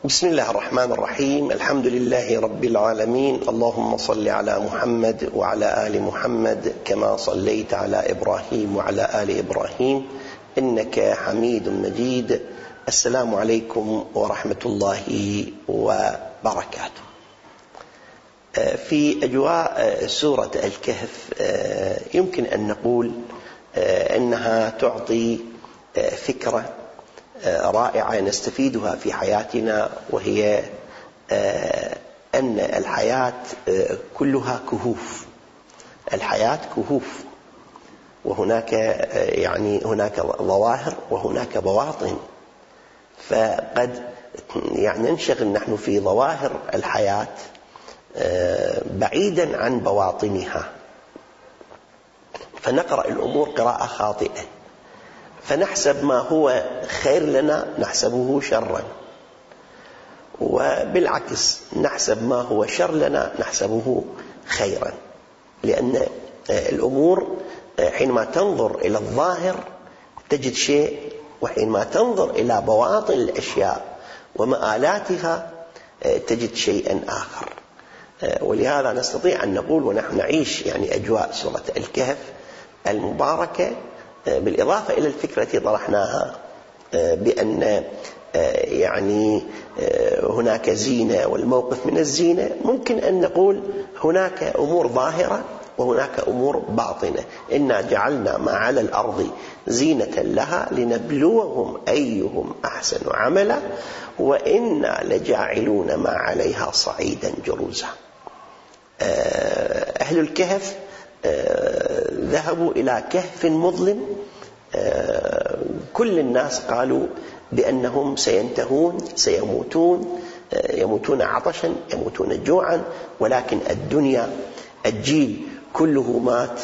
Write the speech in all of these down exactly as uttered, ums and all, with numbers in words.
بسم الله الرحمن الرحيم. الحمد لله رب العالمين. اللهم صل على محمد وعلى آل محمد كما صليت على إبراهيم وعلى آل إبراهيم إنك حميد مجيد. السلام عليكم ورحمة الله وبركاته. في أجواء سورة الكهف يمكن أن نقول أنها تعطي فكرة رائعة نستفيدها في حياتنا، وهي أن الحياة كلها كهوف. الحياة كهوف، وهناك يعني هناك ظواهر وهناك بواطن. فقد يعني ننشغل نحن في ظواهر الحياة بعيدا عن بواطنها، فنقرأ الأمور قراءة خاطئة، فنحسب ما هو خير لنا نحسبه شرا، وبالعكس نحسب ما هو شر لنا نحسبه خيرا. لأن الأمور حينما تنظر إلى الظاهر تجد شيء، وحينما تنظر إلى بواطن الأشياء ومآلاتها تجد شيئا آخر. ولهذا نستطيع أن نقول ونحن نعيش يعني أجواء سورة الكهف المباركة، بالإضافة إلى الفكرة التي طرحناها بأن يعني هناك زينة والموقف من الزينة، ممكن أن نقول هناك أمور ظاهرة وهناك أمور باطنة. إنا جعلنا ما على الأرض زينة لها لنبلوهم أيهم أحسن عملا وإنا لجاعلون ما عليها صعيدا جرزا. أهل الكهف ذهبوا إلى كهف مظلم. كل الناس قالوا بأنهم سينتهون سيموتون، يموتون عطشا يموتون جوعا، ولكن الدنيا الجيل كله مات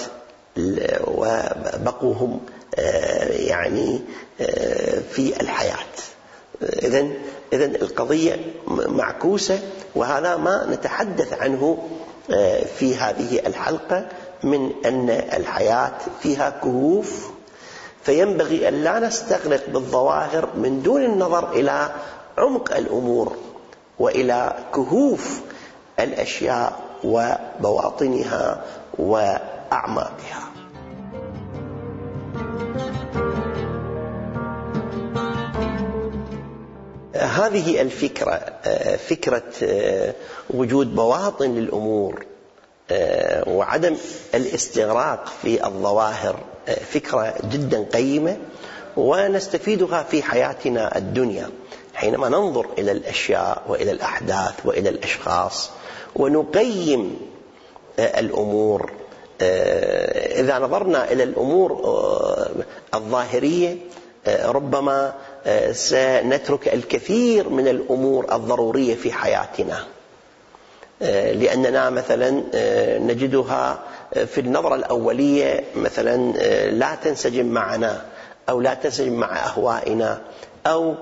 وبقوا هم يعني في الحياة. إذن إذن القضية معكوسة، وهذا ما نتحدث عنه في هذه الحلقة، من أن الحياة فيها كهوف، فينبغي أن لا نستغرق بالظواهر من دون النظر إلى عمق الأمور وإلى كهوف الأشياء وبواطنها وأعماقها. هذه الفكرة، فكرة وجود بواطن للأمور وعدم الاستغراق في الظواهر، فكرة جدا قيمة ونستفيدها في حياتنا الدنيا حينما ننظر إلى الأشياء وإلى الأحداث وإلى الأشخاص ونقيم الأمور. إذا نظرنا إلى الأمور الظاهرية ربما سنترك الكثير من الأمور الضرورية في حياتنا، لأننا مثلا نجدها في النظرة الأولية مثلا لا تنسجم معنا أو لا تنسجم مع أهوائنا، أو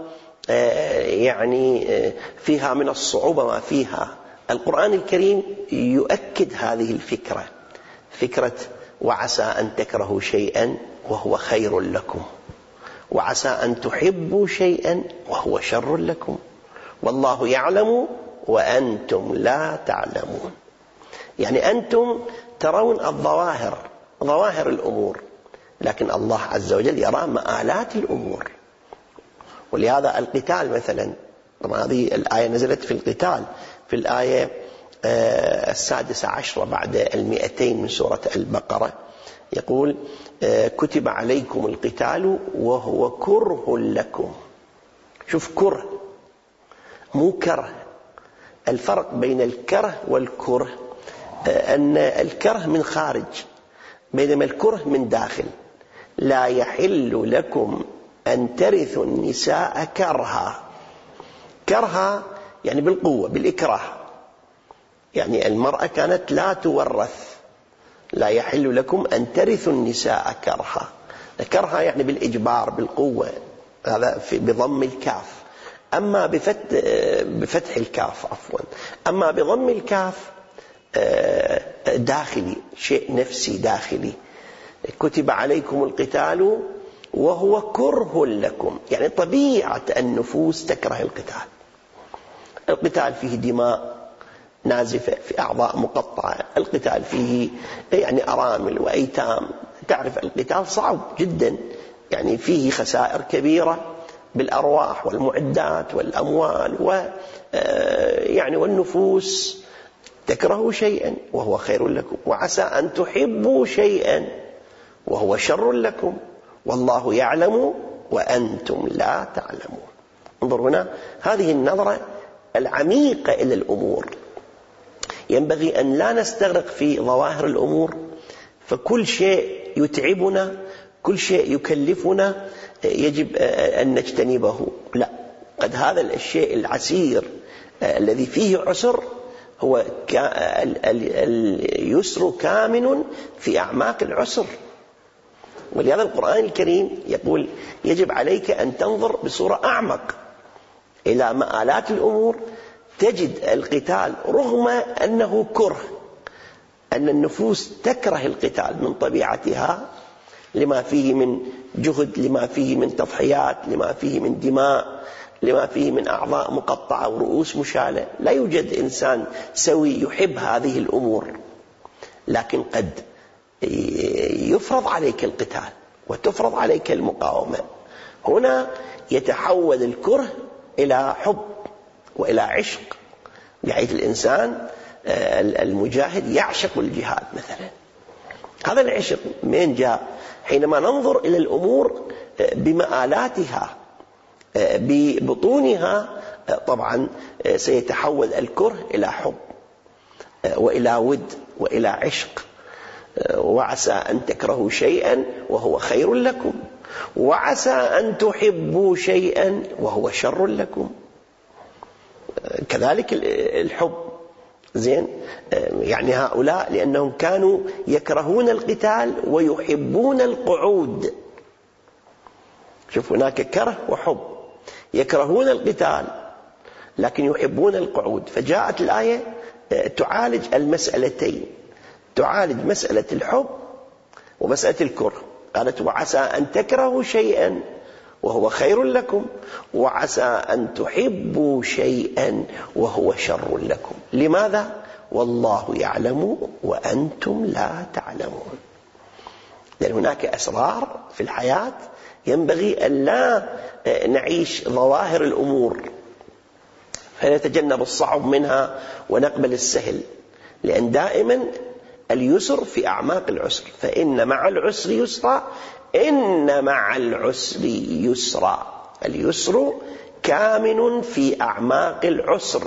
يعني فيها من الصعوبة ما فيها. القرآن الكريم يؤكد هذه الفكرة، فكرة وعسى أن تكرهوا شيئا وهو خير لكم، وعسى أن تحبوا شيئا وهو شر لكم، والله يعلم وأنتم لا تعلمون. يعني أنتم ترون الظواهر، ظواهر الأمور، لكن الله عز وجل يرى مآلات الأمور. ولهذا القتال مثلا، هذه الآية نزلت في القتال في الآية السادسة عشرة بعد المئتين من سورة البقرة، يقول كتب عليكم القتال وهو كره لكم. شوف، كره مو كره. الفرق بين الكره والكره أن الكره من خارج، بينما الكره من داخل. لا يحل لكم أن ترثوا النساء كرها. كرها يعني بالقوة، بالإكراه. يعني المرأة كانت لا تورث. لا يحل لكم أن ترثوا النساء كرها. كرها يعني بالإجبار، بالقوة، هذا بضم الكاف. أما بفتح, بفتح الكاف عفوا أما بضم الكاف داخلي، شيء نفسي داخلي. كتب عليكم القتال وهو كره لكم، يعني طبيعة النفوس تكره القتال. القتال فيه دماء نازفة، في أعضاء مقطعة، القتال فيه يعني أرامل وأيتام. تعرف القتال صعب جدا، يعني فيه خسائر كبيرة بالأرواح والمعدات والأموال و يعني والنفوس. تكرهوا شيئا وهو خير لكم، وعسى أن تحبوا شيئا وهو شر لكم، والله يعلم وأنتم لا تعلمون. انظر هنا، هذه النظرة العميقة إلى الأمور. ينبغي أن لا نستغرق في ظواهر الأمور، فكل شيء يتعبنا، كل شيء يكلفنا يجب أن نجتنبه. لا، قد هذا الشيء العسير الذي فيه عسر هو اليسر كامن في أعماق العسر. ولهذا القرآن الكريم يقول يجب عليك أن تنظر بصورة أعمق إلى مآلات الأمور. تجد القتال رغم أنه كره، أن النفوس تكره القتال من طبيعتها، لما فيه من جهد، لما فيه من تضحيات، لما فيه من دماء، لما فيه من أعضاء مقطعة ورؤوس مشالة. لا يوجد إنسان سوي يحب هذه الأمور، لكن قد يفرض عليك القتال وتفرض عليك المقاومة. هنا يتحول الكره إلى حب وإلى عشق، بحيث الإنسان المجاهد يعشق الجهاد مثلا. هذا العشق من جاء؟ حينما ننظر إلى الأمور بمآلاتها ببطونها، طبعا سيتحول الكره إلى حب وإلى ود وإلى عشق. وعسى أن تكرهوا شيئا وهو خير لكم، وعسى أن تحبوا شيئا وهو شر لكم. كذلك الحب، زين، يعني هؤلاء لأنهم كانوا يكرهون القتال ويحبون القعود. شوف، هناك كره وحب، يكرهون القتال لكن يحبون القعود. فجاءت الآية تعالج المسألتين، تعالج مسألة الحب ومسألة الكره. قالت وعسى أن تكرهوا شيئا وهو خير لكم، وعسى أن تحبوا شيئا وهو شر لكم. لماذا؟ والله يعلم وأنتم لا تعلمون. لأن هناك أسرار في الحياة ينبغي أن لا نعيش ظواهر الأمور فنتجنب الصعب منها ونقبل السهل، لأن دائما اليسر في أعماق العسر. فإن مع العسر يسرا، إن مع العسر يسرا. اليسر كامن في أعماق العسر.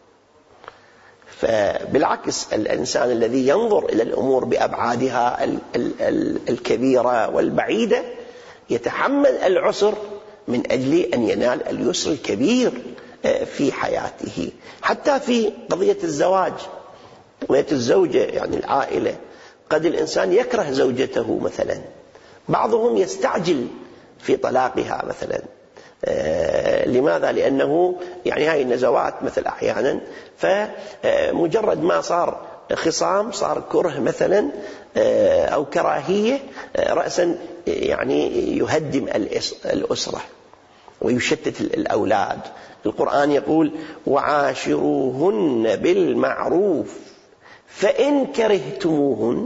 فبالعكس، الإنسان الذي ينظر إلى الأمور بأبعادها الكبيرة والبعيدة يتحمل العسر من أجل أن ينال اليسر الكبير في حياته. حتى في قضية الزواج، قضية الزوجة، يعني العائلة، قد الإنسان يكره زوجته مثلا، بعضهم يستعجل في طلاقها مثلا. آه لماذا؟ لأنه يعني هاي النزوات مثل أحيانا، فمجرد ما صار خصام، صار كره مثلا آه أو كراهية، آه رأسا يعني يهدم الأسرة ويشتت الأولاد. القرآن يقول وعاشروهن بالمعروف فإن كرهتموهن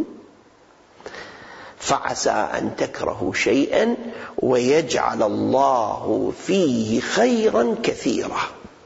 فعسى أن تكرهوا شيئا ويجعل الله فيه خيرا كثيرا.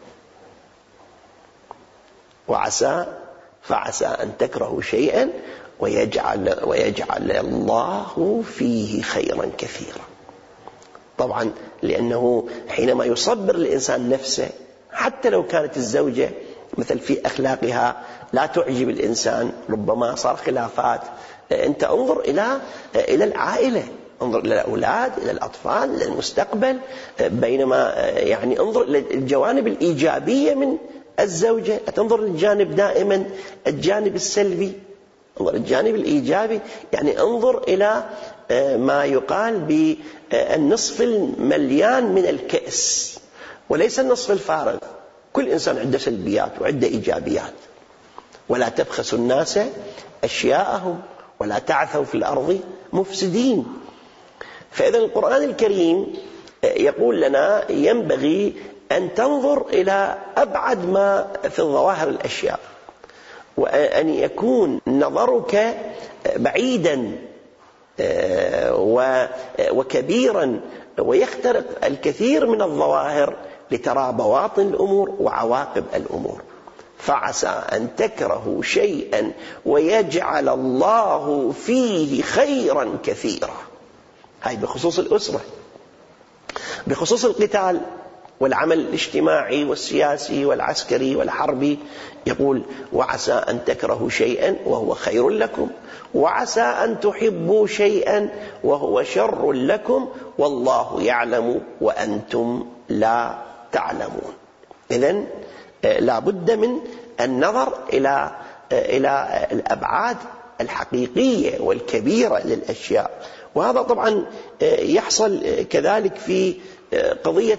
وعسى فعسى أن تكرهوا شيئا ويجعل, ويجعل الله فيه خيرا كثيرا. طبعا لأنه حينما يصبر الإنسان نفسه، حتى لو كانت الزوجة مثل في أخلاقها لا تعجب الإنسان، ربما صار خلافات، أنت انظر إلى إلى العائلة، انظر إلى الأولاد، إلى الأطفال، إلى المستقبل. بينما يعني انظر إلى الجوانب الإيجابية من الزوجة، تنظر للجانب دائما الجانب السلبي، انظر الجانب الإيجابي. يعني انظر إلى ما يقال بالنصف المليان من الكأس وليس النصف الفارغ. كل إنسان عنده سلبيات وعنده إيجابيات. ولا تبخسوا الناس أشياءهم ولا تعثوا في الأرض مفسدين. فإذا القرآن الكريم يقول لنا ينبغي أن تنظر إلى أبعد ما في الظواهر الأشياء، وأن يكون نظرك بعيدا وكبيرا ويخترق الكثير من الظواهر لترى بواطن الأمور وعواقب الأمور. فعسى أن تكرهوا شيئا ويجعل الله فيه خيرا كثيرا. هاي بخصوص الأسرة. بخصوص القتال والعمل الاجتماعي والسياسي والعسكري والحربي يقول: وعسى أن تكرهوا شيئا وهو خير لكم، وعسى أن تحبوا شيئا وهو شر لكم، والله يعلم وأنتم لا تعلمون. إذن لا بد من النظر إلى إلى الأبعاد الحقيقية والكبيرة للأشياء. وهذا طبعا يحصل كذلك في قضية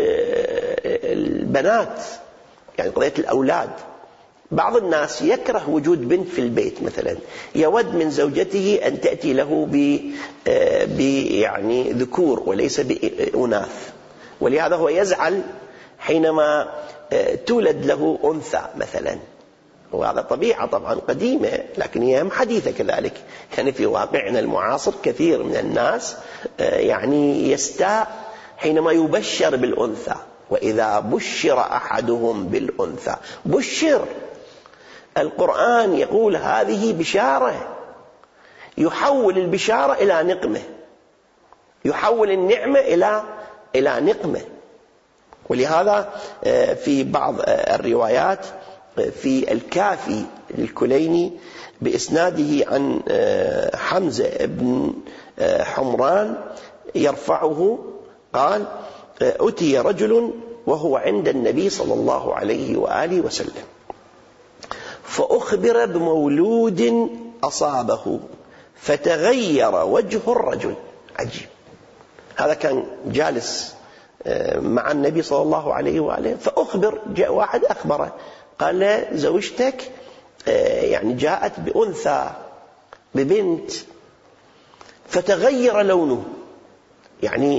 البنات، يعني قضية الأولاد. بعض الناس يكره وجود بنت في البيت مثلا، يود من زوجته أن تأتي له ب يعني ذكور وليس بأناث، ولهذا هو يزعل حينما تولد له أنثى مثلا. وهذا طبيعة طبعا قديمة لكن هي حديثة كذلك. يعني في واقعنا المعاصر كثير من الناس يعني يستاء حينما يبشر بالأنثى. وإذا بشر أحدهم بالأنثى، بشر. القرآن يقول هذه بشارة، يحول البشارة إلى نقمة، يحول النعمة إلى إلى نقمة. ولهذا في بعض الروايات في الكافي للكليني بإسناده عن حمزة بن حمران يرفعه قال: أتي رجل وهو عند النبي صلى الله عليه وآله وسلم فأخبر بمولود أصابه فتغير وجه الرجل. عجيب. هذا كان جالس مع النبي صلى الله عليه وآله، فأخبر، جاء واحد أخبره قال له: زوجتك يعني جاءت بأنثى، ببنت، فتغير لونه، يعني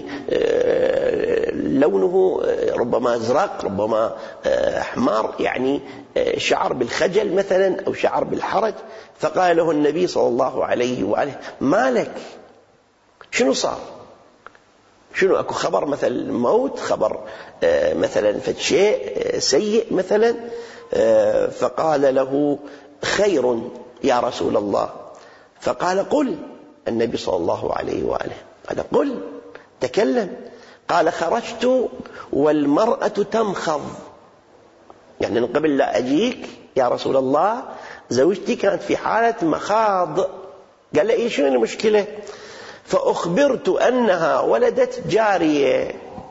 لونه ربما أزرق، ربما أحمر، يعني شعر بالخجل مثلا أو شعر بالحرج. فقال له النبي صلى الله عليه وآله: ما لك؟ شنو صار؟ شنو أكو خبر مثل موت، خبر مثلا فشيء سيء مثلا؟ فقال له: خير يا رسول الله. فقال: قل. النبي صلى الله عليه وآله قال: قل، تكلم. قال: خرجت والمرأة تمخض، يعني من قبل لا أجيك يا رسول الله زوجتي كانت في حالة مخاض. قال له: إيه شنو المشكلة؟ فأخبرت أنها ولدت جارية،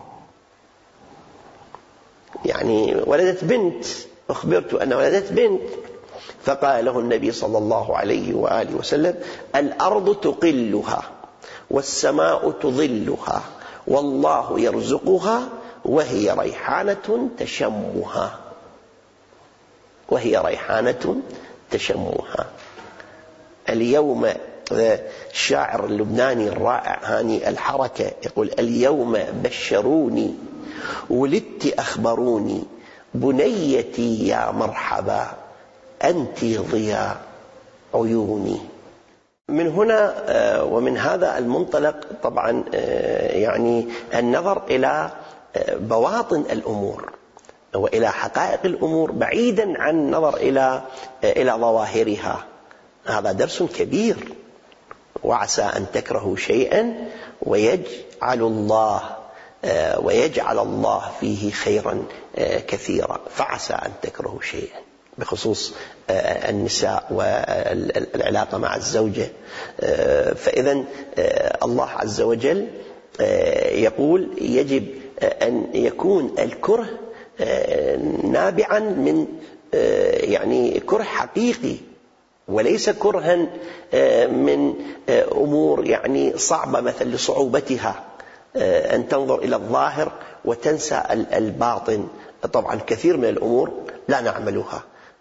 يعني ولدت بنت، أخبرت أنها ولدت بنت. فقال له النبي صلى الله عليه وآله وسلم: الأرض تقلها والسماء تظلها والله يرزقها وهي ريحانة تشمها، وهي ريحانة تشمها. اليوم الشاعر اللبناني الرائع هاني الحركة يقول: اليوم بشروني ولدت أخبروني بنيتي يا مرحبا أنت ضياء عيوني. من هنا ومن هذا المنطلق طبعا يعني النظر إلى بواطن الأمور وإلى حقائق الأمور بعيدا عن النظر إلى إلى ظواهرها، هذا درس كبير. وعسى أن تكرهوا شيئا ويجعل الله ويجعل الله فيه خيرا كثيرا. فعسى أن تكرهوا شيئا بخصوص النساء والعلاقة مع الزوجة. فإذا الله عز وجل يقول يجب أن يكون الكره نابعا من يعني كره حقيقي، وليس كرها من أمور يعني صعبة مثل لصعوبتها، أن تنظر إلى الظاهر وتنسى الباطن. طبعا كثير من الأمور لا نعملها،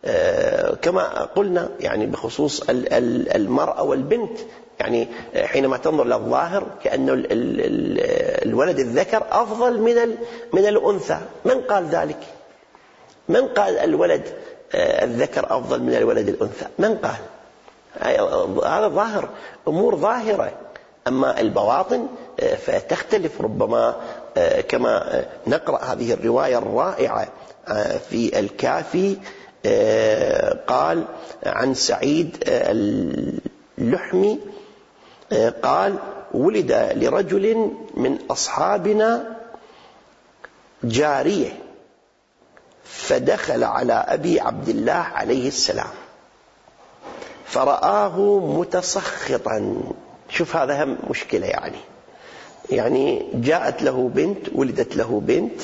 كما قلنا يعني بخصوص المرأة والبنت، يعني حينما تنظر للظاهر كأن الولد الذكر أفضل من من الأنثى. من قال ذلك؟ من قال الولد الذكر أفضل من الولد الأنثى؟ من قال؟ هذا ظاهر، أمور ظاهرة. أما البواطن فتختلف، ربما كما نقرأ هذه الرواية الرائعة في الكافي، قال عن سعيد اللحمي قال: ولد لرجل من أصحابنا جارية فدخل على أبي عبد الله عليه السلام فرآه متسخطا. شوف هذا هم مشكلة، يعني يعني جاءت له بنت، ولدت له بنت،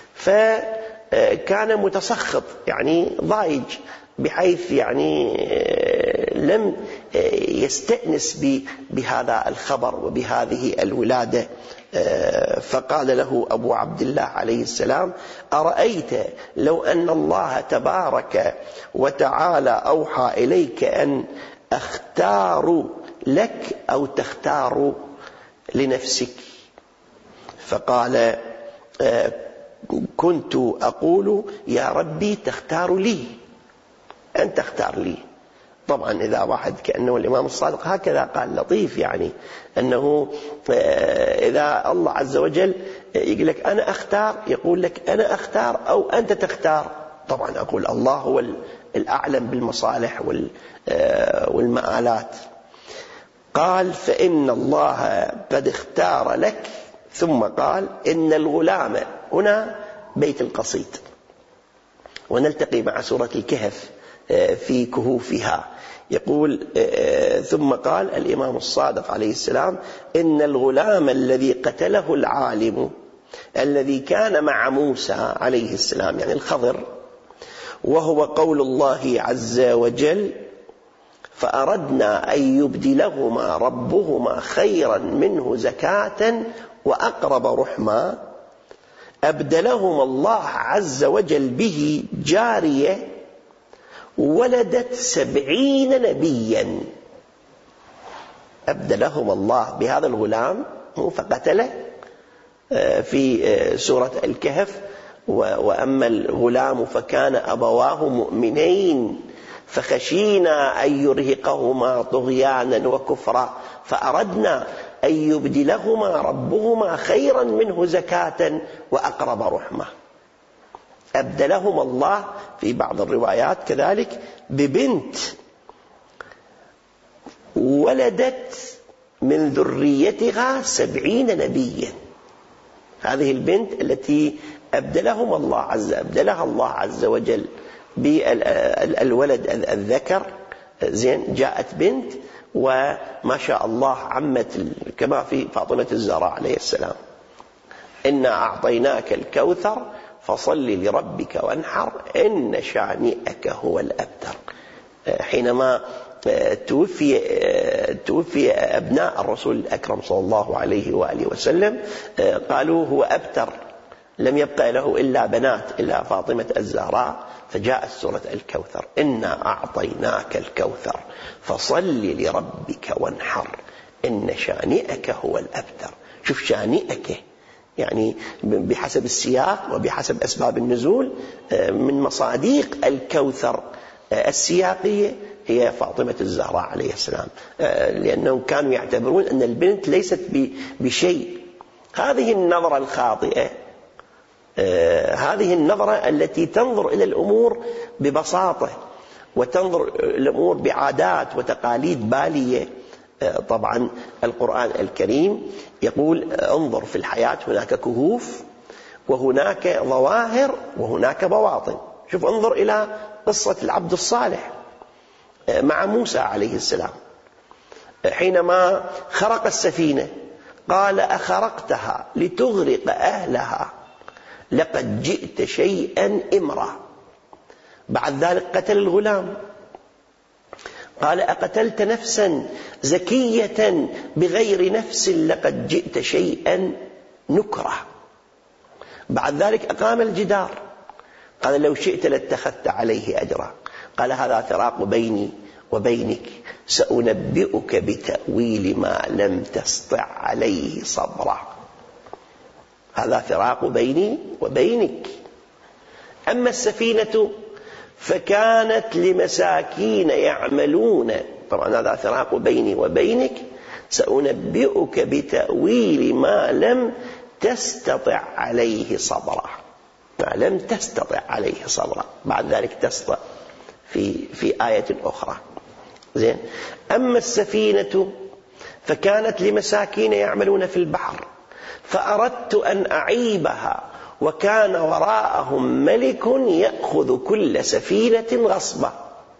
فكان متسخط يعني ضايج، بحيث يعني لم يستأنس بهذا الخبر وبهذه الولادة. فقال له أبو عبد الله عليه السلام: أرأيت لو أن الله تبارك وتعالى أوحى إليك أن أختار لك أو تختار لنفسك؟ فقال: كنت أقول يا ربي تختار لي، أن تختار لي. طبعا إذا واحد كأنه الإمام الصادق هكذا قال، لطيف يعني، أنه إذا الله عز وجل يقول لك أنا أختار، يقول لك أنا أختار أو أنت تختار. طبعا أقول الله هو الأعلم بالمصالح والمآلات. قال: فإن الله قد اختار لك. ثم قال: إن الغلام، هنا بيت القصيد، ونلتقي مع سورة الكهف في كهوفها. يقول: ثم قال الإمام الصادق عليه السلام: إن الغلام الذي قتله العالم الذي كان مع موسى عليه السلام، يعني الخضر، وهو قول الله عز وجل: فأردنا أن يبدلهما ربهما خيرا منه زكاة وأقرب رحما، أبدلهما الله عز وجل به جارية ولدت سبعين نبيا. أبدلهما الله بهذا الغلام فقتله في سورة الكهف: وأما الغلام فكان أبواه مؤمنين فخشينا أن يرهقهما طغيانا وكفرا فأردنا أن يبدلهما ربهما خيرا منه زكاة وأقرب رحمة. أبدلهما الله في بعض الروايات كذلك ببنت ولدت من ذريتها سبعين نبيا. هذه البنت التي أبدلهما الله عز أبدلها الله عز وجل بالولد الذكر، زين، جاءت بنت وما شاء الله عمت، كما في فاطمة الزهراء عليه السلام: إنا أعطيناك الكوثر فصل لربك وانحر إن شانئك هو الأبتر. حينما توفي توفي أبناء الرسول الأكرم صلى الله عليه وآله وسلم قالوا هو أبتر، لم يبقى له إلا بنات إلا فاطمة الزهراء، فجاءت سورة الكوثر: إنا أعطيناك الكوثر فصل لربك وانحر إن شانئك هو الأبتر. شوف شانئك، يعني بحسب السياق وبحسب أسباب النزول من مصاديق الكوثر السياقية هي فاطمة الزهراء عليه السلام، لأنهم كانوا يعتبرون أن البنت ليست بشيء. هذه النظرة الخاطئة، هذه النظرة التي تنظر إلى الأمور ببساطة وتنظر الأمور بعادات وتقاليد بالية. طبعا القرآن الكريم يقول: انظر في الحياة هناك كهوف وهناك ظواهر وهناك بواطن. شوف، انظر إلى قصة العبد الصالح مع موسى عليه السلام، حينما خرق السفينة قال: أخرقتها لتغرق أهلها لقد جئت شيئا إمرا. بعد ذلك قتل الغلام، قال: أقتلت نفسا زكية بغير نفس لقد جئت شيئا نكرا. بعد ذلك أقام الجدار، قال لو شئت لاتخذت عليه أجرا. قال هذا فراق بيني وبينك، سأنبئك بتأويل ما لم تستطع عليه صبرا. هذا فراق بيني وبينك. أما السفينة فكانت لمساكين يعملون، طبعا هذا فراق بيني وبينك، سأنبئك بتأويل ما لم تستطع عليه صبرا. ما لم تستطع عليه صبرا، بعد ذلك تستطع في في آية أخرى. زين. أما السفينة فكانت لمساكين يعملون في البحر فأردت أن أعيبها وكان وراءهم ملك يأخذ كل سفينة غصبا.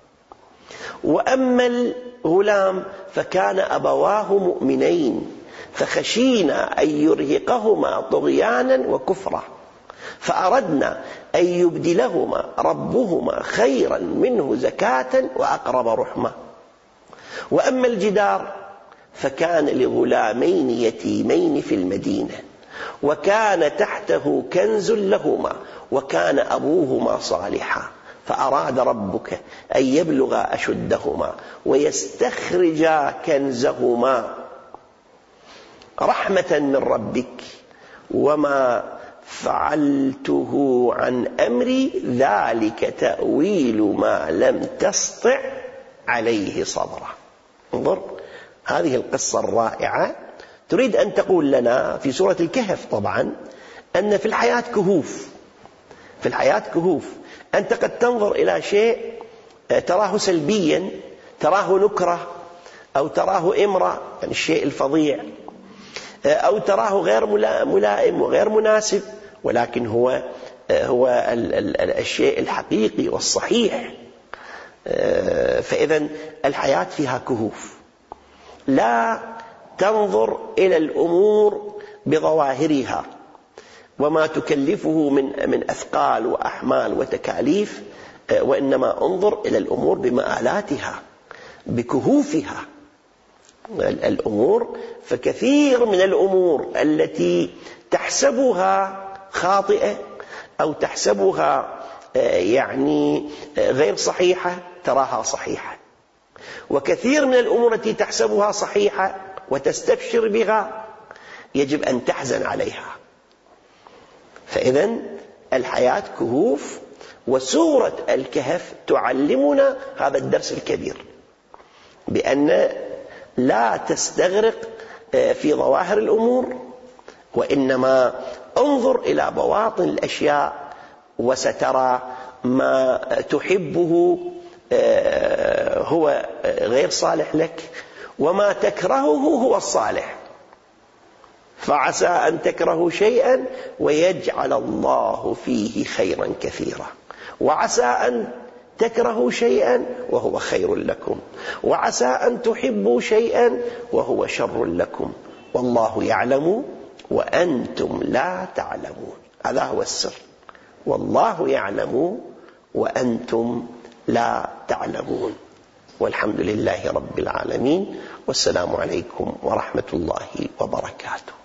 وأما الغلام فكان أبواه مؤمنين فخشينا أن يرهقهما طغيانا وكفرا فأردنا أن يبدلهما ربهما خيرا منه زكاة وأقرب رحمة. وأما الجدار فكان لغلامين يتيمين في المدينة وكان تحته كنز لهما وكان أبوهما صالحا فأراد ربك أن يبلغا أشدهما ويستخرجا كنزهما رحمة من ربك وما فعلته عن أمري ذلك تأويل ما لم تستطع عليه صبرا. انظر هذه القصة الرائعة تريد أن تقول لنا في سورة الكهف طبعا أن في الحياة كهوف، في الحياة كهوف. أنت قد تنظر إلى شيء تراه سلبيا، تراه نكرة أو تراه إمرة، يعني الشيء الفظيع، أو تراه غير ملائم وغير مناسب، ولكن هو هو الشيء الحقيقي والصحيح. فإذا الحياة فيها كهوف. لا تنظر إلى الأمور بظواهرها وما تكلفه من من أثقال وأحمال وتكاليف، وإنما انظر إلى الأمور بمآلاتها بكهوفها. الأمور فكثير من الأمور التي تحسبها خاطئة أو تحسبها يعني غير صحيحة تراها صحيحة، وكثير من الأمور التي تحسبها صحيحة وتستبشر بها يجب أن تحزن عليها. فإذا الحياة كهوف، وسورة الكهف تعلمنا هذا الدرس الكبير، بأن لا تستغرق في ظواهر الأمور، وإنما انظر إلى بواطن الأشياء وسترى ما تحبه هو غير صالح لك وما تكرهه هو الصالح. فعسى أن تكرهوا شيئا ويجعل الله فيه خيرا كثيرا، وعسى أن تكرهوا شيئا وهو خير لكم، وعسى أن تحبوا شيئا وهو شر لكم، والله يعلم وأنتم لا تعلمون. هذا هو السر، والله يعلم وأنتم لا تعلمون. والحمد لله رب العالمين، والسلام عليكم ورحمة الله وبركاته.